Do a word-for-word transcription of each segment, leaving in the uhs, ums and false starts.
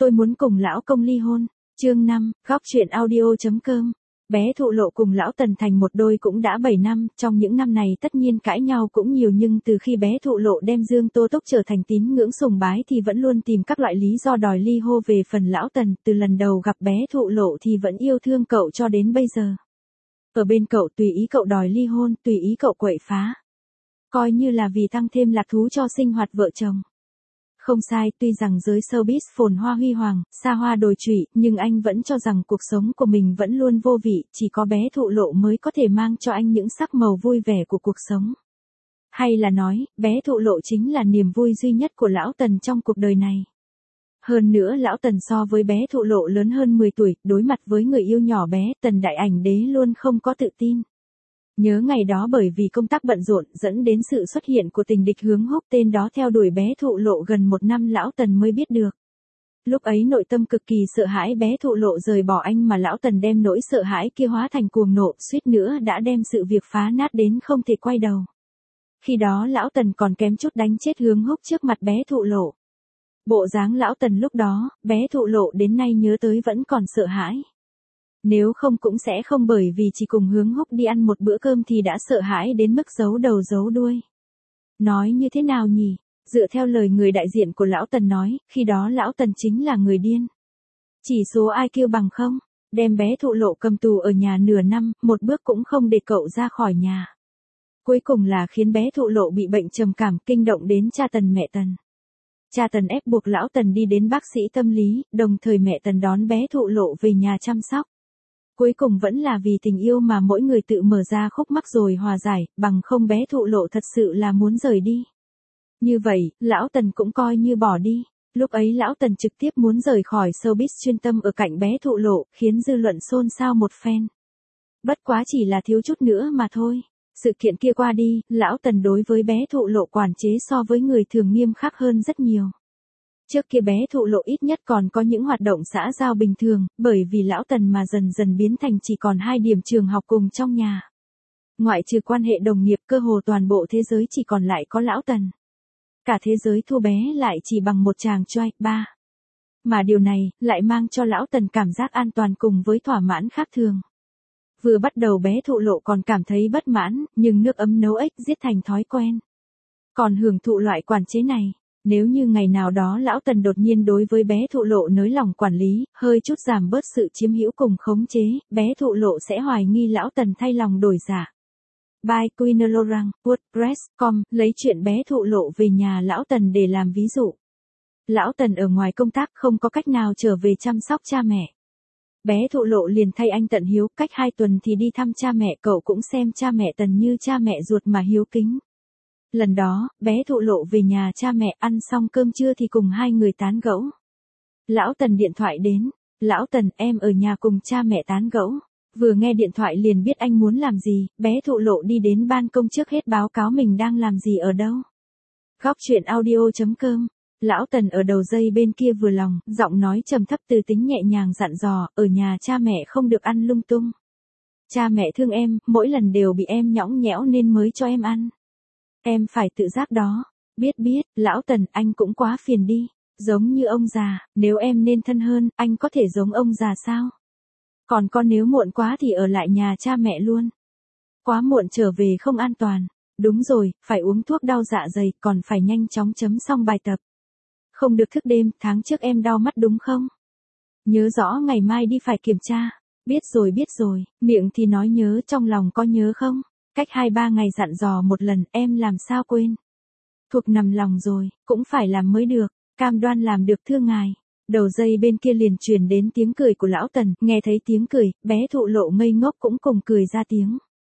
Tôi muốn cùng lão công ly hôn. Chương năm, góc truyện audio.com. Bé Thụ Lộ cùng lão Tần thành một đôi cũng đã bảy năm, trong những năm này tất nhiên cãi nhau cũng nhiều, nhưng từ khi bé Thụ Lộ đem Dương Tô Túc trở thành tín ngưỡng sùng bái thì vẫn luôn tìm các loại lý do đòi ly hôn. Về phần lão Tần, từ lần đầu gặp bé Thụ Lộ thì vẫn yêu thương cậu cho đến bây giờ. Ở bên cậu tùy ý cậu đòi ly hôn, tùy ý cậu quậy phá. Coi như là vì tăng thêm lạc thú cho sinh hoạt vợ chồng. Không sai, tuy rằng giới showbiz phồn hoa huy hoàng, xa hoa đồi trụy, nhưng anh vẫn cho rằng cuộc sống của mình vẫn luôn vô vị, chỉ có bé Thụ Lộ mới có thể mang cho anh những sắc màu vui vẻ của cuộc sống. Hay là nói, bé Thụ Lộ chính là niềm vui duy nhất của lão Tần trong cuộc đời này. Hơn nữa lão Tần so với bé Thụ Lộ lớn hơn mười tuổi, đối mặt với người yêu nhỏ bé, Tần Đại Ảnh Đế luôn không có tự tin. Nhớ ngày đó bởi vì công tác bận rộn dẫn đến sự xuất hiện của tình địch Hướng Húc, tên đó theo đuổi bé Thụ Lộ gần một năm lão Tần mới biết được. Lúc ấy nội tâm cực kỳ sợ hãi bé Thụ Lộ rời bỏ anh, mà lão Tần đem nỗi sợ hãi kia hóa thành cuồng nộ, suýt nữa đã đem sự việc phá nát đến không thể quay đầu. Khi đó lão Tần còn kém chút đánh chết Hướng Húc trước mặt bé Thụ Lộ. Bộ dáng lão Tần lúc đó, bé Thụ Lộ đến nay nhớ tới vẫn còn sợ hãi. Nếu không cũng sẽ không bởi vì chỉ cùng Hướng Húc đi ăn một bữa cơm thì đã sợ hãi đến mức giấu đầu giấu đuôi. Nói như thế nào nhỉ? Dựa theo lời người đại diện của lão Tần nói, khi đó lão Tần chính là người điên. Chỉ số i kiu bằng không, đem bé Thụ Lộ cầm tù ở nhà nửa năm, một bước cũng không để cậu ra khỏi nhà. Cuối cùng là khiến bé Thụ Lộ bị bệnh trầm cảm, kinh động đến cha Tần mẹ Tần. Cha Tần ép buộc lão Tần đi đến bác sĩ tâm lý, đồng thời mẹ Tần đón bé Thụ Lộ về nhà chăm sóc. Cuối cùng vẫn là vì tình yêu mà mỗi người tự mở ra khúc mắc rồi hòa giải, bằng không bé Thụ Lộ thật sự là muốn rời đi. Như vậy, lão Tần cũng coi như bỏ đi. Lúc ấy lão Tần trực tiếp muốn rời khỏi showbiz, chuyên tâm ở cạnh bé Thụ Lộ, khiến dư luận xôn xao một phen. Bất quá chỉ là thiếu chút nữa mà thôi. Sự kiện kia qua đi, lão Tần đối với bé Thụ Lộ quản chế so với người thường nghiêm khắc hơn rất nhiều. Trước kia bé Thụ Lộ ít nhất còn có những hoạt động xã giao bình thường, bởi vì lão Tần mà dần dần biến thành chỉ còn hai điểm trường học cùng trong nhà. Ngoại trừ quan hệ đồng nghiệp, cơ hồ toàn bộ thế giới chỉ còn lại có lão Tần. Cả thế giới thua bé lại chỉ bằng một chàng trai, ba. Mà điều này, lại mang cho lão Tần cảm giác an toàn cùng với thỏa mãn khác thường. Vừa bắt đầu bé Thụ Lộ còn cảm thấy bất mãn, nhưng nước ấm nấu ếch giết thành thói quen. Còn hưởng thụ loại quản chế này. Nếu như ngày nào đó lão Tần đột nhiên đối với bé Thụ Lộ nới lỏng quản lý, hơi chút giảm bớt sự chiếm hữu cùng khống chế, bé Thụ Lộ sẽ hoài nghi lão Tần thay lòng đổi dạ. By Quinelorang, WordPress chấm com, lấy chuyện bé Thụ Lộ về nhà lão Tần để làm ví dụ. Lão Tần ở ngoài công tác không có cách nào trở về chăm sóc cha mẹ. Bé Thụ Lộ liền thay anh tận hiếu, cách hai tuần thì đi thăm cha mẹ, cậu cũng xem cha mẹ Tần như cha mẹ ruột mà hiếu kính. Lần đó, bé Thụ Lộ về nhà cha mẹ, ăn xong cơm trưa thì cùng hai người tán gẫu. Lão Tần điện thoại đến, lão Tần, em ở nhà cùng cha mẹ tán gẫu. Vừa nghe điện thoại liền biết anh muốn làm gì, bé Thụ Lộ đi đến ban công trước hết báo cáo mình đang làm gì ở đâu. Góc truyện audio.com. Lão Tần ở đầu dây bên kia vừa lòng, giọng nói trầm thấp từ tính nhẹ nhàng dặn dò, ở nhà cha mẹ không được ăn lung tung. Cha mẹ thương em, mỗi lần đều bị em nhõng nhẽo nên mới cho em ăn. Em phải tự giác đó. Biết biết, lão Tần, anh cũng quá phiền đi. Giống như ông già, nếu em nên thân hơn, anh có thể giống ông già sao? Còn con nếu muộn quá thì ở lại nhà cha mẹ luôn. Quá muộn trở về không an toàn. Đúng rồi, phải uống thuốc đau dạ dày, còn phải nhanh chóng chấm xong bài tập. Không được thức đêm, tháng trước em đau mắt đúng không? Nhớ rõ ngày mai đi phải kiểm tra. Biết rồi biết rồi, miệng thì nói nhớ, trong lòng có nhớ không? Cách hai ba ngày dặn dò một lần, em làm sao quên. Thuộc nằm lòng rồi, cũng phải làm mới được, cam đoan làm được thưa ngài. Đầu dây bên kia liền truyền đến tiếng cười của lão Tần, nghe thấy tiếng cười, bé Thụ Lộ ngây ngốc cũng cùng cười ra tiếng.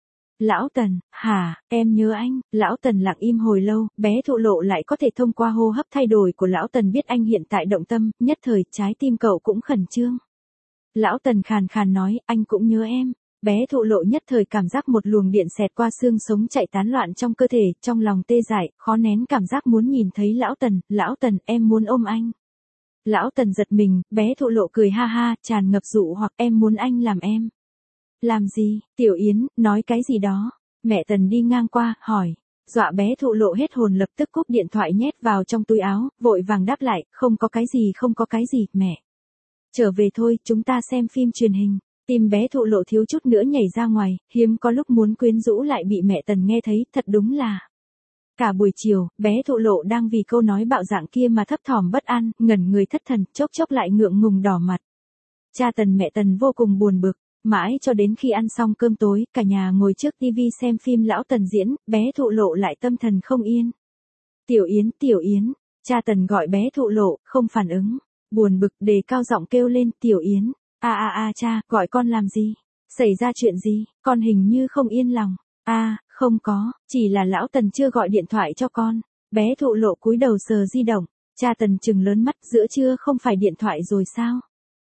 Lão Tần, hả, em nhớ anh. Lão Tần lặng im hồi lâu, bé Thụ Lộ lại có thể thông qua hô hấp thay đổi của lão Tần biết anh hiện tại động tâm, nhất thời trái tim cậu cũng khẩn trương. Lão Tần khàn khàn nói, anh cũng nhớ em. Bé Thụ Lộ nhất thời cảm giác một luồng điện xẹt qua xương sống chạy tán loạn trong cơ thể, trong lòng tê dại, khó nén cảm giác muốn nhìn thấy lão Tần. Lão Tần, em muốn ôm anh. Lão Tần giật mình, bé Thụ Lộ cười ha ha, tràn ngập dụ hoặc, em muốn anh làm em. Làm gì? Tiểu Yến, nói cái gì đó. Mẹ Tần đi ngang qua, hỏi. Dọa bé thụ lộ hết hồn, lập tức cúp điện thoại nhét vào trong túi áo, vội vàng đáp lại, không có cái gì không có cái gì, mẹ. Trở về thôi, chúng ta xem phim truyền hình. Tim bé thụ lộ thiếu chút nữa nhảy ra ngoài, hiếm có lúc muốn quyến rũ lại bị mẹ Tần nghe thấy, thật đúng là. Cả buổi chiều, bé thụ lộ đang vì câu nói bạo dạn kia mà thấp thỏm bất an, ngẩn người thất thần, chốc chốc lại ngượng ngùng đỏ mặt. Cha Tần mẹ Tần vô cùng buồn bực, mãi cho đến khi ăn xong cơm tối, cả nhà ngồi trước tivi xem phim lão Tần diễn, bé thụ lộ lại tâm thần không yên. Tiểu Yến, Tiểu Yến, cha Tần gọi bé thụ lộ, không phản ứng, buồn bực đề cao giọng kêu lên, Tiểu Yến, a a a cha, gọi con làm gì? Xảy ra chuyện gì? Con hình như không yên lòng. A, không có, chỉ là lão Tần chưa gọi điện thoại cho con. Bé thụ lộ cúi đầu sờ di động, cha Tần trừng lớn mắt, giữa trưa không phải điện thoại rồi sao?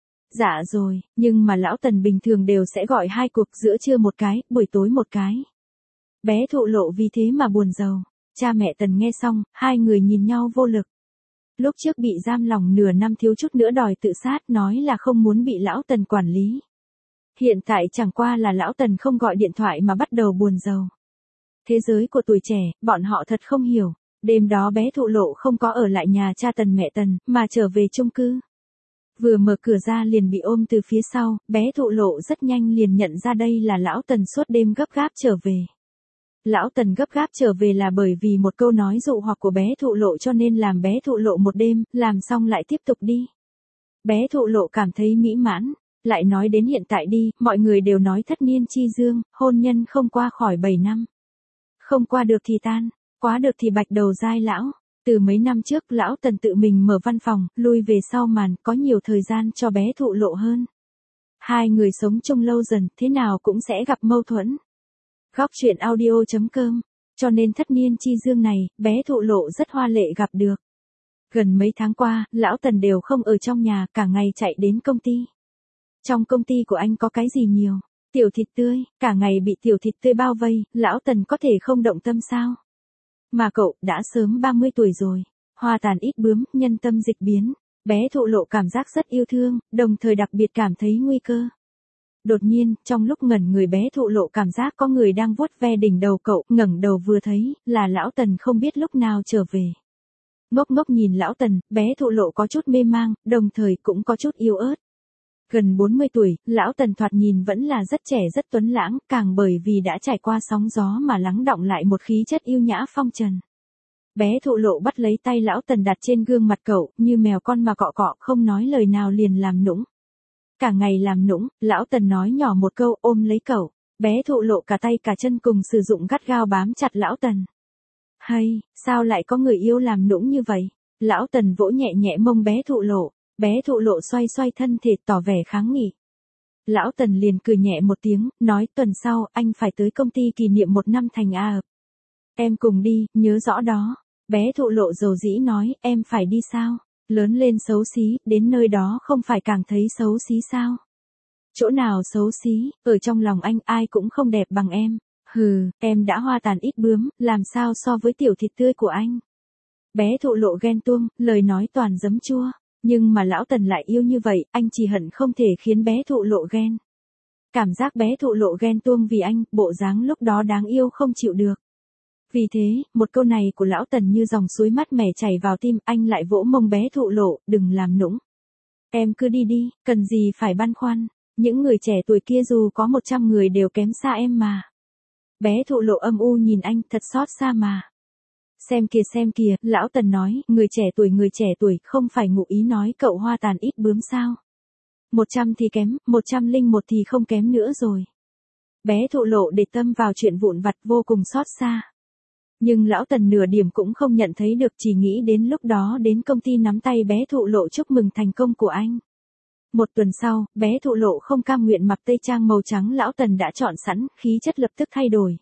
Dạ rồi, nhưng mà lão Tần bình thường đều sẽ gọi hai cuộc, giữa trưa một cái, buổi tối một cái. Bé thụ lộ vì thế mà buồn rầu. Cha mẹ Tần nghe xong, hai người nhìn nhau vô lực. Lúc trước bị giam lòng nửa năm thiếu chút nữa đòi tự sát, nói là không muốn bị lão Tần quản lý. Hiện tại chẳng qua là lão Tần không gọi điện thoại mà bắt đầu buồn rầu. Thế giới của tuổi trẻ, bọn họ thật không hiểu. Đêm đó bé thụ lộ không có ở lại nhà cha Tần mẹ Tần, mà trở về chung cư. Vừa mở cửa ra liền bị ôm từ phía sau, bé thụ lộ rất nhanh liền nhận ra đây là lão Tần suốt đêm gấp gáp trở về. Lão Tần gấp gáp trở về là bởi vì một câu nói dụ hoặc của bé thụ lộ cho nên làm bé thụ lộ một đêm, làm xong lại tiếp tục đi. Bé thụ lộ cảm thấy mỹ mãn, lại nói đến hiện tại đi, mọi người đều nói thất niên chi dương, hôn nhân không qua khỏi bảy năm. Không qua được thì tan, quá được thì bạch đầu dai lão. Từ mấy năm trước lão Tần tự mình mở văn phòng, lui về sau màn, có nhiều thời gian cho bé thụ lộ hơn. Hai người sống chung lâu dần, thế nào cũng sẽ gặp mâu thuẫn. Góc truyện audio chấm com, cho nên thất niên chi dương này, bé thụ lộ rất hoa lệ gặp được. Gần mấy tháng qua, lão Tần đều không ở trong nhà, cả ngày chạy đến công ty. Trong công ty của anh có cái gì nhiều? Tiểu thịt tươi, cả ngày bị tiểu thịt tươi bao vây, lão Tần có thể không động tâm sao? Mà cậu, đã sớm ba mươi tuổi rồi, hoa tàn ít bướm, nhân tâm dịch biến, bé thụ lộ cảm giác rất yêu thương, đồng thời đặc biệt cảm thấy nguy cơ. Đột nhiên, trong lúc ngẩn người bé thụ lộ cảm giác có người đang vuốt ve đỉnh đầu cậu, ngẩng đầu vừa thấy, là lão Tần không biết lúc nào trở về. Ngốc ngốc nhìn lão Tần, bé thụ lộ có chút mê mang, đồng thời cũng có chút yếu ớt. Gần bốn mươi tuổi, lão Tần thoạt nhìn vẫn là rất trẻ rất tuấn lãng, càng bởi vì đã trải qua sóng gió mà lắng đọng lại một khí chất yêu nhã phong trần. Bé thụ lộ bắt lấy tay lão Tần đặt trên gương mặt cậu, như mèo con mà cọ cọ, không nói lời nào liền làm nũng. Cả ngày làm nũng, lão Tần nói nhỏ một câu, ôm lấy cậu. Bé thụ lộ cả tay cả chân cùng sử dụng gắt gao bám chặt lão Tần. Hay, sao lại có người yêu làm nũng như vậy? Lão Tần vỗ nhẹ nhẹ mông bé thụ lộ. Bé thụ lộ xoay xoay thân thể tỏ vẻ kháng nghị. Lão Tần liền cười nhẹ một tiếng, nói tuần sau anh phải tới công ty kỷ niệm một năm thành A. Em cùng đi, nhớ rõ đó. Bé thụ lộ dầu dĩ nói, em phải đi sao? Lớn lên xấu xí, đến nơi đó không phải càng thấy xấu xí sao? Chỗ nào xấu xí, ở trong lòng anh ai cũng không đẹp bằng em. Hừ, em đã hoa tàn ít bướm, làm sao so với tiểu thịt tươi của anh? Bé thụ lộ ghen tuông, lời nói toàn giấm chua. Nhưng mà lão Tần lại yêu như vậy, anh chỉ hận không thể khiến bé thụ lộ ghen. Cảm giác bé thụ lộ ghen tuông vì anh, bộ dáng lúc đó đáng yêu không chịu được. Vì thế, một câu này của lão Tần như dòng suối mát mẻ chảy vào tim, anh lại vỗ mông bé thụ lộ, đừng làm nũng. Em cứ đi đi, cần gì phải băn khoăn, những người trẻ tuổi kia dù có một trăm người đều kém xa em mà. Bé thụ lộ âm u nhìn anh, thật xót xa mà. Xem kìa xem kìa, lão Tần nói, người trẻ tuổi người trẻ tuổi, không phải ngụ ý nói cậu hoa tàn ít bướm sao. Một trăm thì kém, một trăm linh một thì không kém nữa rồi. Bé thụ lộ để tâm vào chuyện vụn vặt vô cùng xót xa. Nhưng lão Tần nửa điểm cũng không nhận thấy được, chỉ nghĩ đến lúc đó đến công ty nắm tay bé thụ lộ chúc mừng thành công của anh. Một tuần sau, bé thụ lộ không cam nguyện mặc tây trang màu trắng lão Tần đã chọn sẵn, khí chất lập tức thay đổi.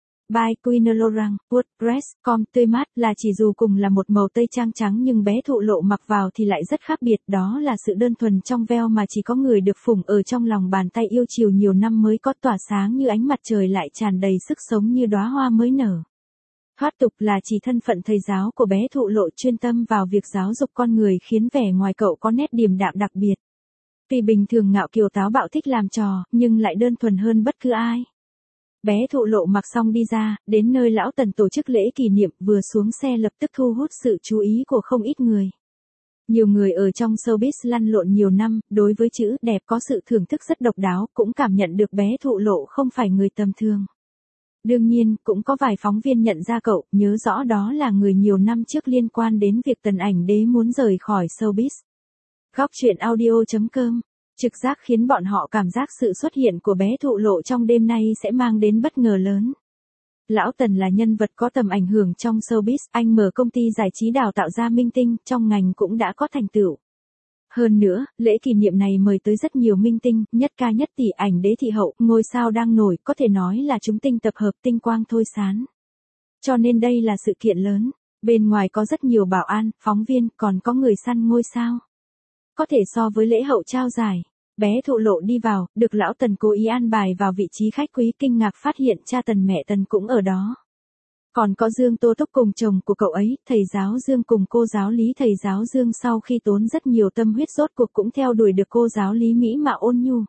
By Queen Laurent, WordPress, com, tươi mát, là chỉ dù cùng là một màu tây trang trắng nhưng bé thụ lộ mặc vào thì lại rất khác biệt, đó là sự đơn thuần trong veo mà chỉ có người được phụng ở trong lòng bàn tay yêu chiều nhiều năm mới có, tỏa sáng như ánh mặt trời lại tràn đầy sức sống như đóa hoa mới nở. Thoát tục là chỉ thân phận thầy giáo của bé thụ lộ chuyên tâm vào việc giáo dục con người khiến vẻ ngoài cậu có nét điềm đạm đặc biệt. Tuy bình thường ngạo kiều táo bạo thích làm trò, nhưng lại đơn thuần hơn bất cứ ai. Bé Thụ Lộ mặc xong đi ra, đến nơi lão Tần tổ chức lễ kỷ niệm, vừa xuống xe lập tức thu hút sự chú ý của không ít người. Nhiều người ở trong showbiz lăn lộn nhiều năm, đối với chữ đẹp có sự thưởng thức rất độc đáo, cũng cảm nhận được bé Thụ Lộ không phải người tầm thường. Đương nhiên, cũng có vài phóng viên nhận ra cậu, nhớ rõ đó là người nhiều năm trước liên quan đến việc Tần Ảnh Đế muốn rời khỏi showbiz. Góc truyện audio chấm com, trực giác khiến bọn họ cảm giác sự xuất hiện của bé Thụ Lộ trong đêm nay sẽ mang đến bất ngờ lớn. Lão Tần là nhân vật có tầm ảnh hưởng trong showbiz, anh mở công ty giải trí đào tạo ra minh tinh, trong ngành cũng đã có thành tựu. Hơn nữa, lễ kỷ niệm này mời tới rất nhiều minh tinh, nhất ca nhất tỷ, ảnh đế thị hậu, ngôi sao đang nổi, có thể nói là chúng tinh tập hợp, tinh quang thôi sáng. Cho nên đây là sự kiện lớn, bên ngoài có rất nhiều bảo an, phóng viên, còn có người săn ngôi sao. Có thể so với lễ hậu trao giải. Bé Thụ Lộ đi vào, được lão Tần cố ý an bài vào vị trí khách quý, kinh ngạc phát hiện cha Tần mẹ Tần cũng ở đó. Còn có Dương Tô Túc cùng chồng của cậu ấy, thầy giáo Dương cùng cô giáo Lý. Thầy giáo Dương sau khi tốn rất nhiều tâm huyết rốt cuộc cũng theo đuổi được cô giáo Lý mỹ mà ôn nhu.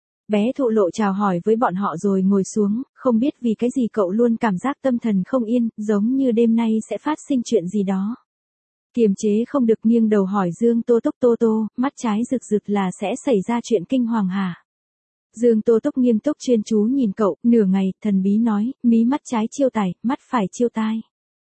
Bé Thụ Lộ chào hỏi với bọn họ rồi ngồi xuống, không biết vì cái gì cậu luôn cảm giác tâm thần không yên, giống như đêm nay sẽ phát sinh chuyện gì đó. Kiềm chế không được nghiêng đầu hỏi Dương Tô Túc, Tô Tô, mắt trái rực rực là sẽ xảy ra chuyện kinh hoàng hả? Dương Tô Túc nghiêm túc chuyên chú nhìn cậu, nửa ngày, thần bí nói, mí mắt trái chiêu tài, mắt phải chiêu tai.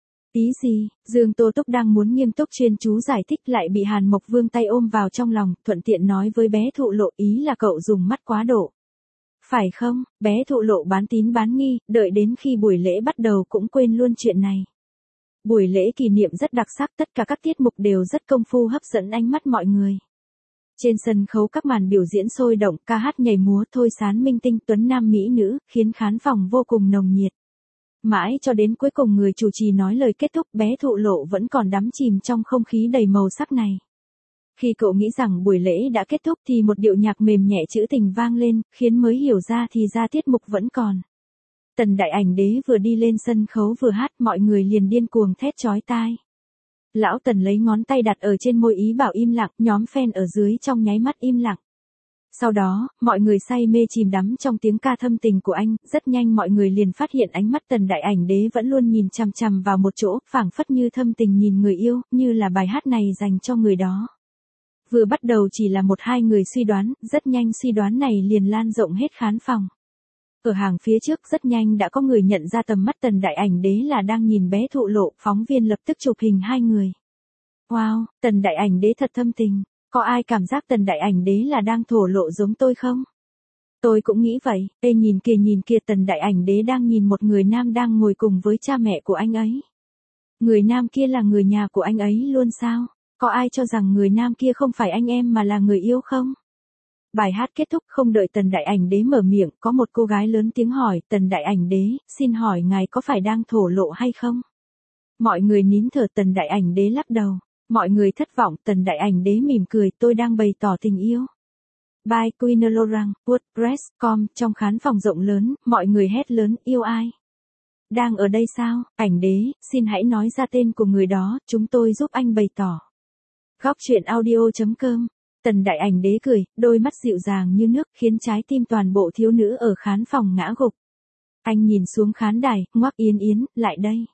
Ý gì? Dương Tô Túc đang muốn nghiêm túc chuyên chú giải thích lại bị Hàn Mộc Vương tay ôm vào trong lòng, thuận tiện nói với bé Thụ Lộ, ý là cậu dùng mắt quá độ. Phải không? Bé Thụ Lộ bán tín bán nghi, đợi đến khi buổi lễ bắt đầu cũng quên luôn chuyện này. Buổi lễ kỷ niệm rất đặc sắc, tất cả các tiết mục đều rất công phu hấp dẫn ánh mắt mọi người. Trên sân khấu các màn biểu diễn sôi động, ca hát nhảy múa, thôi sán minh tinh, tuấn nam mỹ nữ, khiến khán phòng vô cùng nồng nhiệt. Mãi cho đến cuối cùng người chủ trì nói lời kết thúc, bé Thụ Lộ vẫn còn đắm chìm trong không khí đầy màu sắc này. Khi cậu nghĩ rằng buổi lễ đã kết thúc thì một điệu nhạc mềm nhẹ trữ tình vang lên, khiến mới hiểu ra thì ra tiết mục vẫn còn. Tần Đại Ảnh Đế vừa đi lên sân khấu vừa hát, mọi người liền điên cuồng thét chói tai. Lão Tần lấy ngón tay đặt ở trên môi ý bảo im lặng, nhóm fan ở dưới trong nháy mắt im lặng. Sau đó, mọi người say mê chìm đắm trong tiếng ca thâm tình của anh, rất nhanh mọi người liền phát hiện ánh mắt Tần Đại Ảnh Đế vẫn luôn nhìn chằm chằm vào một chỗ, phảng phất như thâm tình nhìn người yêu, như là bài hát này dành cho người đó. Vừa bắt đầu chỉ là một hai người suy đoán, rất nhanh suy đoán này liền lan rộng hết khán phòng. Ở hàng phía trước rất nhanh đã có người nhận ra tầm mắt Tần Đại Ảnh Đế là đang nhìn bé Thụ Lộ, phóng viên lập tức chụp hình hai người. Wow, Tần Đại Ảnh Đế thật thâm tình, có ai cảm giác Tần Đại Ảnh Đế là đang thổ lộ giống tôi không? Tôi cũng nghĩ vậy, ê nhìn kìa nhìn kìa, Tần Đại Ảnh Đế đang nhìn một người nam đang ngồi cùng với cha mẹ của anh ấy. Người nam kia là người nhà của anh ấy luôn sao? Có ai cho rằng người nam kia không phải anh em mà là người yêu không? Bài hát kết thúc không đợi Tần Đại Ảnh Đế mở miệng, có một cô gái lớn tiếng hỏi, Tần Đại Ảnh Đế, xin hỏi ngài có phải đang thổ lộ hay không? Mọi người nín thở, Tần Đại Ảnh Đế lắc đầu. Mọi người thất vọng, Tần Đại Ảnh Đế mỉm cười, tôi đang bày tỏ tình yêu. By Queen Laurent, WordPress chấm com, trong khán phòng rộng lớn, mọi người hét lớn, yêu ai? Đang ở đây sao? Ảnh Đế, xin hãy nói ra tên của người đó, chúng tôi giúp anh bày tỏ. Góc truyện audio chấm com. Tần Đại Ảnh Đế cười, đôi mắt dịu dàng như nước, khiến trái tim toàn bộ thiếu nữ ở khán phòng ngã gục. Anh nhìn xuống khán đài, ngoắc Yến Yến, lại đây.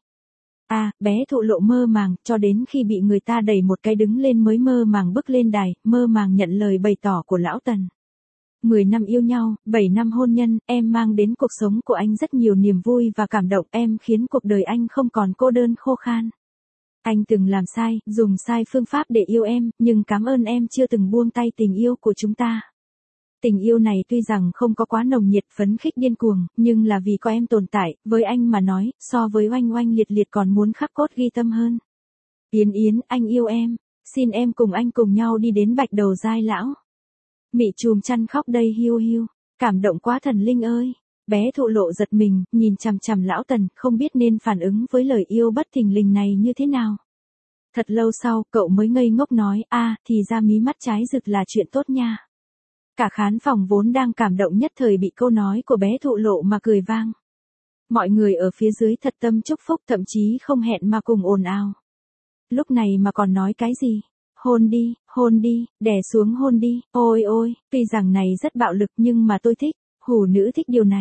À, bé Thụ Lộ mơ màng, cho đến khi bị người ta đẩy một cái đứng lên mới mơ màng bước lên đài, mơ màng nhận lời bày tỏ của lão Tần. Mười năm yêu nhau, bảy năm hôn nhân, em mang đến cuộc sống của anh rất nhiều niềm vui và cảm động, em khiến cuộc đời anh không còn cô đơn khô khan. Anh từng làm sai, dùng sai phương pháp để yêu em, nhưng cảm ơn em chưa từng buông tay tình yêu của chúng ta. Tình yêu này tuy rằng không có quá nồng nhiệt phấn khích điên cuồng, nhưng là vì có em tồn tại, với anh mà nói, so với oanh oanh liệt liệt còn muốn khắc cốt ghi tâm hơn. Yến Yến, anh yêu em, xin em cùng anh cùng nhau đi đến Bạch Đầu Giai lão. Mị chùm chăn khóc đây hiu hiu, cảm động quá thần linh ơi. Bé Thụ Lộ giật mình, nhìn chằm chằm lão Tần, không biết nên phản ứng với lời yêu bất thình lình này như thế nào. Thật lâu sau, cậu mới ngây ngốc nói, a, thì ra mí mắt trái rực là chuyện tốt nha. Cả khán phòng vốn đang cảm động nhất thời bị câu nói của bé Thụ Lộ mà cười vang. Mọi người ở phía dưới thật tâm chúc phúc, thậm chí không hẹn mà cùng ồn ào. Lúc này mà còn nói cái gì? Hôn đi, hôn đi, đè xuống hôn đi, ôi ôi, tuy rằng này rất bạo lực nhưng mà tôi thích, hủ nữ thích điều này.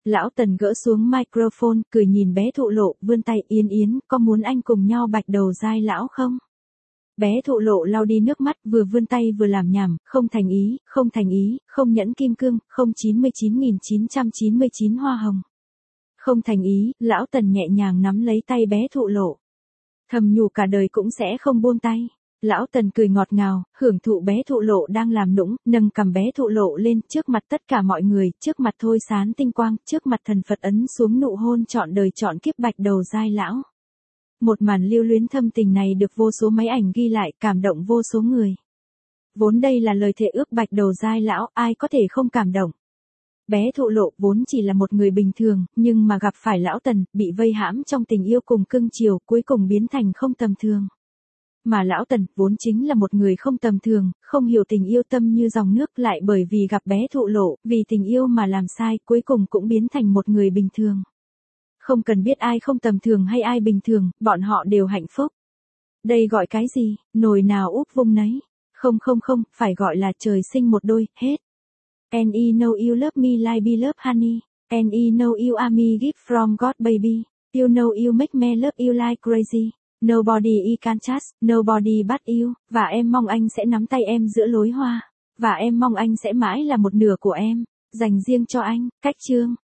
Lão Tần gỡ xuống microphone, cười nhìn bé Thụ Lộ, vươn tay, Yến Yến, có muốn anh cùng nhau bạch đầu dai lão không? Bé Thụ Lộ lau đi nước mắt, vừa vươn tay vừa làm nhảm, không thành ý, không thành ý, không nhẫn kim cương, không chín mươi chín nghìn chín trăm chín mươi chín hoa hồng. Không thành ý, Lão Tần nhẹ nhàng nắm lấy tay bé Thụ Lộ. Thầm nhủ cả đời cũng sẽ không buông tay. Lão Tần cười ngọt ngào, hưởng thụ bé Thụ Lộ đang làm nũng, nâng cầm bé Thụ Lộ lên, trước mặt tất cả mọi người, trước mặt Thôi Sán tinh quang, trước mặt thần Phật ấn xuống nụ hôn trọn đời trọn kiếp bạch đầu dai lão. Một màn lưu luyến thâm tình này được vô số máy ảnh ghi lại, cảm động vô số người. Vốn đây là lời thề ước bạch đầu dai lão, ai có thể không cảm động. Bé Thụ Lộ vốn chỉ là một người bình thường, nhưng mà gặp phải Lão Tần, bị vây hãm trong tình yêu cùng cưng chiều, cuối cùng biến thành không tầm thường. Mà Lão Tần vốn chính là một người không tầm thường, không hiểu tình yêu tâm như dòng nước, lại bởi vì gặp bé Thụ Lộ, vì tình yêu mà làm sai, cuối cùng cũng biến thành một người bình thường. Không cần biết ai không tầm thường hay ai bình thường, bọn họ đều hạnh phúc. Đây gọi cái gì, nồi nào úp vung nấy. Không không không, phải gọi là trời sinh một đôi, hết. And I know you love me like be love honey. And I know you are me gift from God baby. You know you make me love you like crazy. Nobody I can trust, nobody but you. Và em mong anh sẽ nắm tay em giữa lối hoa. Và em mong anh sẽ mãi là một nửa của em, dành riêng cho anh. Cách chương.